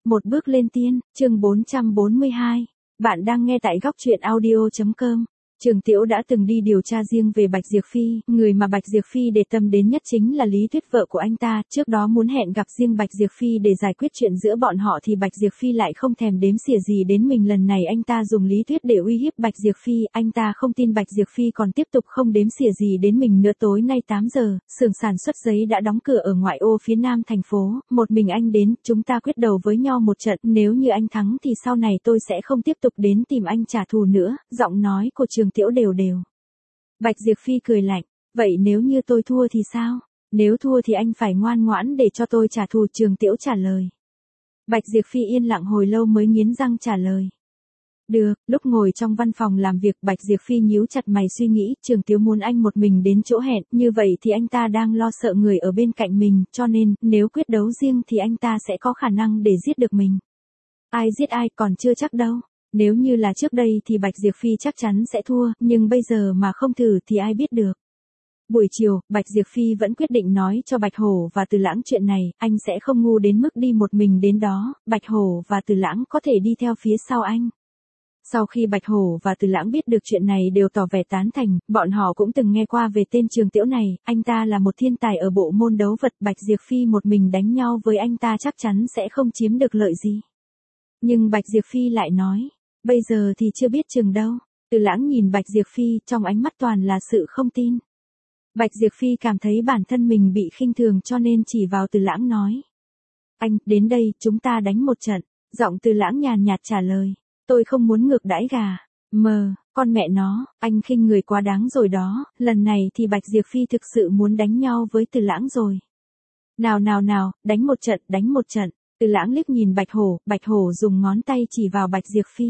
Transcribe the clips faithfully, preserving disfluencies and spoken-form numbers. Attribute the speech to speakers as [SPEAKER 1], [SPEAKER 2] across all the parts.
[SPEAKER 1] Một bước lên tiên, chương bốn trăm bốn mươi hai. Bạn đang nghe tại góc truyện audio chấm com. Trường Tiễu đã từng đi điều tra riêng về Bạch Diệp Phi, người mà Bạch Diệp Phi để tâm đến nhất chính là Lý Tuyết vợ của anh ta, trước đó muốn hẹn gặp riêng Bạch Diệp Phi để giải quyết chuyện giữa bọn họ thì Bạch Diệp Phi lại không thèm đếm xỉa gì đến mình, lần này anh ta dùng Lý Tuyết để uy hiếp Bạch Diệp Phi, anh ta không tin Bạch Diệp Phi còn tiếp tục không đếm xỉa gì đến mình nữa. Tối nay tám giờ, xưởng sản xuất giấy đã đóng cửa ở ngoại ô phía nam thành phố, một mình anh đến, chúng ta quyết đầu với nhau một trận, nếu như anh thắng thì sau này tôi sẽ không tiếp tục đến tìm anh trả thù nữa, giọng nói của Trường Tiễu đều đều. Bạch Diệp Phi cười lạnh, vậy nếu như tôi thua thì sao? Nếu thua thì anh phải ngoan ngoãn để cho tôi trả thù, Trường Tiễu trả lời. Bạch Diệp Phi yên lặng hồi lâu mới nghiến răng trả lời. Được, lúc ngồi trong văn phòng làm việc Bạch Diệp Phi nhíu chặt mày suy nghĩ, Trường Tiễu muốn anh một mình đến chỗ hẹn, như vậy thì anh ta đang lo sợ người ở bên cạnh mình, cho nên, nếu quyết đấu riêng thì anh ta sẽ có khả năng để giết được mình. Ai giết ai còn chưa chắc đâu. Nếu như là trước đây thì Bạch Diệp Phi chắc chắn sẽ thua, nhưng bây giờ mà không thử thì ai biết được. Buổi chiều, Bạch Diệp Phi vẫn quyết định nói cho Bạch Hổ và Từ Lãng chuyện này, anh sẽ không ngu đến mức đi một mình đến đó, Bạch Hổ và Từ Lãng có thể đi theo phía sau anh. Sau khi Bạch Hổ và Từ Lãng biết được chuyện này đều tỏ vẻ tán thành, bọn họ cũng từng nghe qua về tên Trường Tiễu này, anh ta là một thiên tài ở bộ môn đấu vật, Bạch Diệp Phi một mình đánh nhau với anh ta chắc chắn sẽ không chiếm được lợi gì. Nhưng Bạch Diệp Phi lại nói, bây giờ thì chưa biết chừng đâu. Từ Lãng nhìn Bạch Diệp Phi, trong ánh mắt toàn là sự không tin. Bạch Diệp Phi cảm thấy bản thân mình bị khinh thường cho nên chỉ vào Từ Lãng nói. Anh, đến đây, chúng ta đánh một trận. Giọng Từ Lãng nhàn nhạt trả lời. Tôi không muốn ngược đãi gà. Mờ, con mẹ nó, anh khinh người quá đáng rồi đó, lần này thì Bạch Diệp Phi thực sự muốn đánh nhau với Từ Lãng rồi. Nào nào nào, đánh một trận, đánh một trận. Từ Lãng liếc nhìn Bạch Hổ, Bạch Hổ dùng ngón tay chỉ vào Bạch Diệp Phi.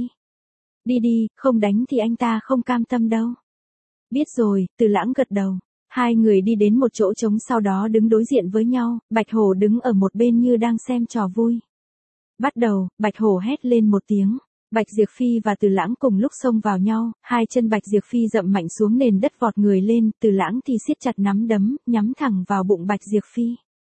[SPEAKER 1] Đi đi, không đánh thì anh ta không cam tâm đâu. Biết rồi, Từ Lãng gật đầu. Hai người đi đến một chỗ trống sau đó đứng đối diện với nhau, Bạch Hổ đứng ở một bên như đang xem trò vui. Bắt đầu, Bạch Hổ hét lên một tiếng. Bạch Diệp Phi và Từ Lãng cùng lúc xông vào nhau, hai chân Bạch Diệp Phi dậm mạnh xuống nền đất vọt người lên, Từ Lãng thì siết chặt nắm đấm, nhắm thẳng vào bụng Bạch Diệp Phi.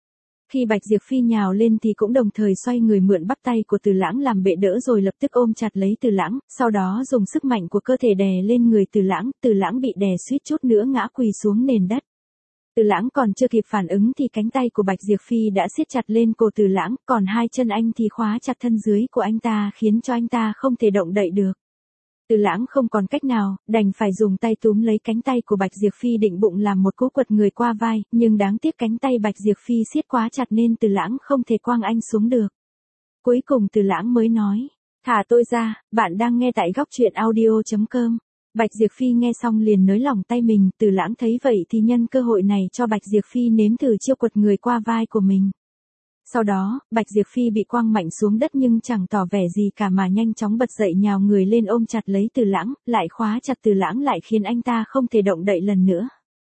[SPEAKER 1] Khi Bạch Diệp Phi nhào lên thì cũng đồng thời xoay người mượn bắp tay của Từ Lãng làm bệ đỡ rồi lập tức ôm chặt lấy Từ Lãng, sau đó dùng sức mạnh của cơ thể đè lên người Từ Lãng, Từ Lãng bị đè suýt chút nữa ngã quỳ xuống nền đất. Từ Lãng còn chưa kịp phản ứng thì cánh tay của Bạch Diệp Phi đã siết chặt lên cổ Từ Lãng, còn hai chân anh thì khóa chặt thân dưới của anh ta khiến cho anh ta không thể động đậy được. Từ Lãng không còn cách nào, đành phải dùng tay túm lấy cánh tay của Bạch Diệp Phi định bụng làm một cú quật người qua vai, nhưng đáng tiếc cánh tay Bạch Diệp Phi siết quá chặt nên Từ Lãng không thể quăng anh xuống được. Cuối cùng Từ Lãng mới nói, thả tôi ra, bạn đang nghe tại góc truyện audio chấm com. Bạch Diệp Phi nghe xong liền nới lỏng tay mình, Từ Lãng thấy vậy thì nhân cơ hội này cho Bạch Diệp Phi nếm thử chiêu quật người qua vai của mình. Sau đó, Bạch Diệp Phi bị quăng mạnh xuống đất nhưng chẳng tỏ vẻ gì cả mà nhanh chóng bật dậy nhào người lên ôm chặt lấy Từ Lãng, lại khóa chặt Từ Lãng lại khiến anh ta không thể động đậy lần nữa.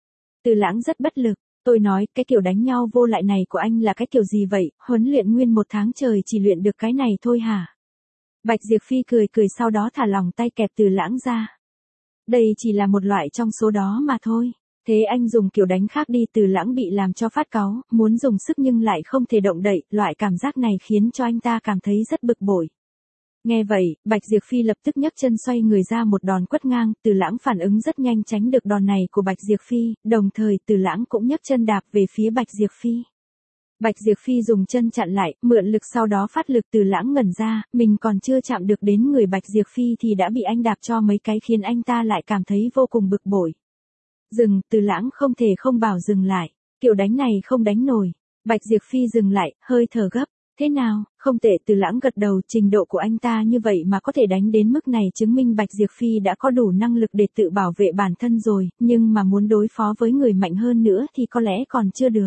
[SPEAKER 1] Từ Lãng rất bất lực, tôi nói, cái kiểu đánh nhau vô lại này của anh là cái kiểu gì vậy, huấn luyện nguyên một tháng trời chỉ luyện được cái này thôi hả? Bạch Diệp Phi cười cười sau đó thả lỏng tay kẹp Từ Lãng ra. Đây chỉ là một loại trong số đó mà thôi. Thế anh dùng kiểu đánh khác đi. Từ Lãng bị làm cho phát cáu, muốn dùng sức nhưng lại không thể động đậy, loại cảm giác này khiến cho anh ta cảm thấy rất bực bội. Nghe vậy, Bạch Diệp Phi lập tức nhấc chân xoay người ra một đòn quất ngang, Từ Lãng phản ứng rất nhanh tránh được đòn này của Bạch Diệp Phi, đồng thời Từ Lãng cũng nhấc chân đạp về phía Bạch Diệp Phi. Bạch Diệp Phi dùng chân chặn lại, mượn lực sau đó phát lực. Từ Lãng ngẩn ra, mình còn chưa chạm được đến người Bạch Diệp Phi thì đã bị anh đạp cho mấy cái khiến anh ta lại cảm thấy vô cùng bực bội. Dừng, Từ Lãng không thể không bảo dừng lại, kiểu đánh này không đánh nổi. Bạch Diệp Phi dừng lại, hơi thở gấp, thế nào, không tệ. Từ Lãng gật đầu, trình độ của anh ta như vậy mà có thể đánh đến mức này chứng minh Bạch Diệp Phi đã có đủ năng lực để tự bảo vệ bản thân rồi, nhưng mà muốn đối phó với người mạnh hơn nữa thì có lẽ còn chưa được.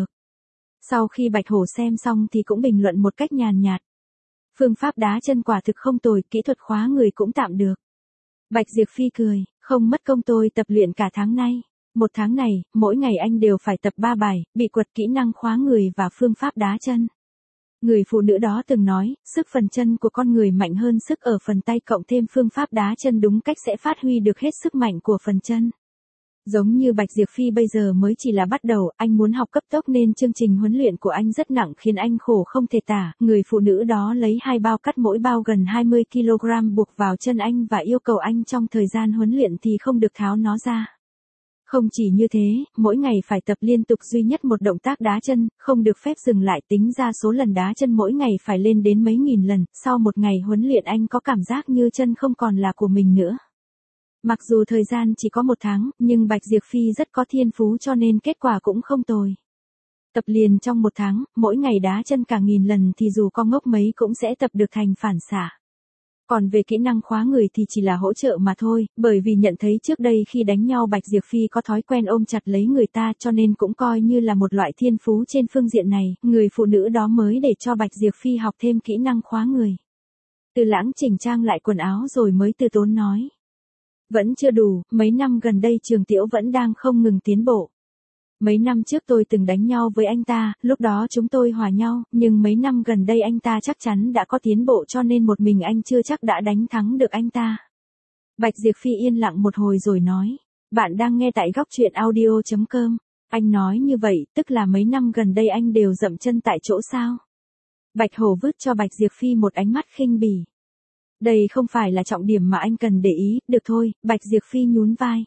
[SPEAKER 1] Sau khi Bạch Hổ xem xong thì cũng bình luận một cách nhàn nhạt. Phương pháp đá chân quả thực không tồi, kỹ thuật khóa người cũng tạm được. Bạch Diệp Phi cười, không mất công tôi tập luyện cả tháng nay. Một tháng này, mỗi ngày anh đều phải tập ba bài, bị quật kỹ năng khóa người và phương pháp đá chân. Người phụ nữ đó từng nói, sức phần chân của con người mạnh hơn sức ở phần tay cộng thêm phương pháp đá chân đúng cách sẽ phát huy được hết sức mạnh của phần chân. Giống như Bạch Diệp Phi bây giờ mới chỉ là bắt đầu, anh muốn học cấp tốc nên chương trình huấn luyện của anh rất nặng khiến anh khổ không thể tả, người phụ nữ đó lấy hai bao cắt mỗi bao gần hai mươi ki lô gam buộc vào chân anh và yêu cầu anh trong thời gian huấn luyện thì không được tháo nó ra. Không chỉ như thế, mỗi ngày phải tập liên tục duy nhất một động tác đá chân, không được phép dừng lại, tính ra số lần đá chân mỗi ngày phải lên đến mấy nghìn lần, sau một ngày huấn luyện anh có cảm giác như chân không còn là của mình nữa. Mặc dù thời gian chỉ có một tháng, nhưng Bạch Diệp Phi rất có thiên phú cho nên kết quả cũng không tồi. Tập liền trong một tháng, mỗi ngày đá chân cả nghìn lần thì dù có ngốc mấy cũng sẽ tập được thành phản xạ. Còn về kỹ năng khóa người thì chỉ là hỗ trợ mà thôi, bởi vì nhận thấy trước đây khi đánh nhau Bạch Diệp Phi có thói quen ôm chặt lấy người ta cho nên cũng coi như là một loại thiên phú trên phương diện này, người phụ nữ đó mới để cho Bạch Diệp Phi học thêm kỹ năng khóa người. Từ Lãng chỉnh trang lại quần áo rồi mới từ tốn nói. Vẫn chưa đủ, mấy năm gần đây Trường Tiễu vẫn đang không ngừng tiến bộ. Mấy năm trước tôi từng đánh nhau với anh ta, lúc đó chúng tôi hòa nhau, nhưng mấy năm gần đây anh ta chắc chắn đã có tiến bộ cho nên một mình anh chưa chắc đã đánh thắng được anh ta. Bạch Diệp Phi yên lặng một hồi rồi nói, bạn đang nghe tại góc truyện audio chấm com. Anh nói như vậy, tức là mấy năm gần đây anh đều dậm chân tại chỗ sao? Bạch Hổ vứt cho Bạch Diệp Phi một ánh mắt khinh bỉ. Đây không phải là trọng điểm mà anh cần để ý, được thôi, Bạch Diệp Phi nhún vai.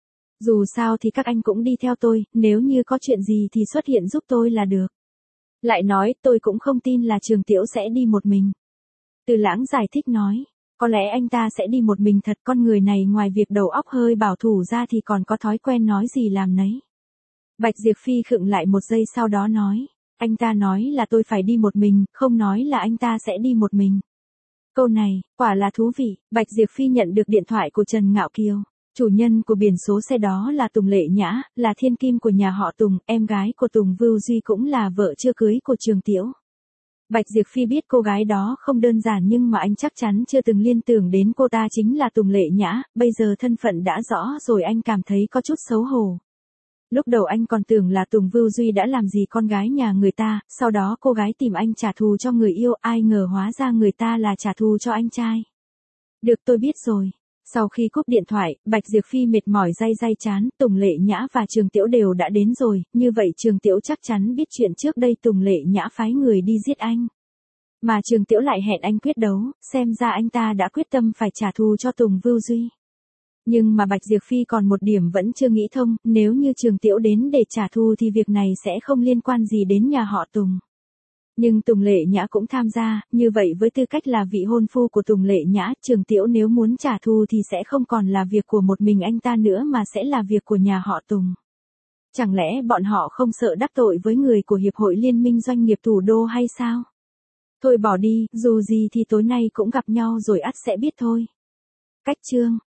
[SPEAKER 1] Dù sao thì các anh cũng đi theo tôi, nếu như có chuyện gì thì xuất hiện giúp tôi là được. Lại nói, tôi cũng không tin là Trường Tiễu sẽ đi một mình. Từ Lãng giải thích nói, có lẽ anh ta sẽ đi một mình thật, con người này ngoài việc đầu óc hơi bảo thủ ra thì còn có thói quen nói gì làm nấy. Bạch Diệp Phi khựng lại một giây sau đó nói, anh ta nói là tôi phải đi một mình, không nói là anh ta sẽ đi một mình. Câu này, quả là thú vị, Bạch Diệp Phi nhận được điện thoại của Trần Ngạo Kiều. Chủ nhân của biển số xe đó là Tùng Lệ Nhã, là thiên kim của nhà họ Tùng, em gái của Tùng Vưu Duy cũng là vợ chưa cưới của Trường Tiễu. Bạch Diệp Phi biết cô gái đó không đơn giản nhưng mà anh chắc chắn chưa từng liên tưởng đến cô ta chính là Tùng Lệ Nhã, bây giờ thân phận đã rõ rồi anh cảm thấy có chút xấu hổ. Lúc đầu anh còn tưởng là Tùng Vưu Duy đã làm gì con gái nhà người ta, sau đó cô gái tìm anh trả thù cho người yêu, ai ngờ hóa ra người ta là trả thù cho anh trai. Được, tôi biết rồi. Sau khi cúp điện thoại, Bạch Diệp Phi mệt mỏi day day chán, Tùng Lệ Nhã và Trường Tiễu đều đã đến rồi, như vậy Trường Tiễu chắc chắn biết chuyện trước đây Tùng Lệ Nhã phái người đi giết anh. Mà Trường Tiễu lại hẹn anh quyết đấu, xem ra anh ta đã quyết tâm phải trả thù cho Tùng Vưu Duy. Nhưng mà Bạch Diệp Phi còn một điểm vẫn chưa nghĩ thông, nếu như Trường Tiễu đến để trả thù thì việc này sẽ không liên quan gì đến nhà họ Tùng. Nhưng Tùng Lệ Nhã cũng tham gia, như vậy với tư cách là vị hôn phu của Tùng Lệ Nhã, Trường Tiễu nếu muốn trả thù thì sẽ không còn là việc của một mình anh ta nữa mà sẽ là việc của nhà họ Tùng. Chẳng lẽ bọn họ không sợ đắc tội với người của Hiệp hội Liên minh Doanh nghiệp Thủ đô hay sao? Thôi bỏ đi, dù gì thì tối nay cũng gặp nhau rồi ắt sẽ biết thôi. Cách chương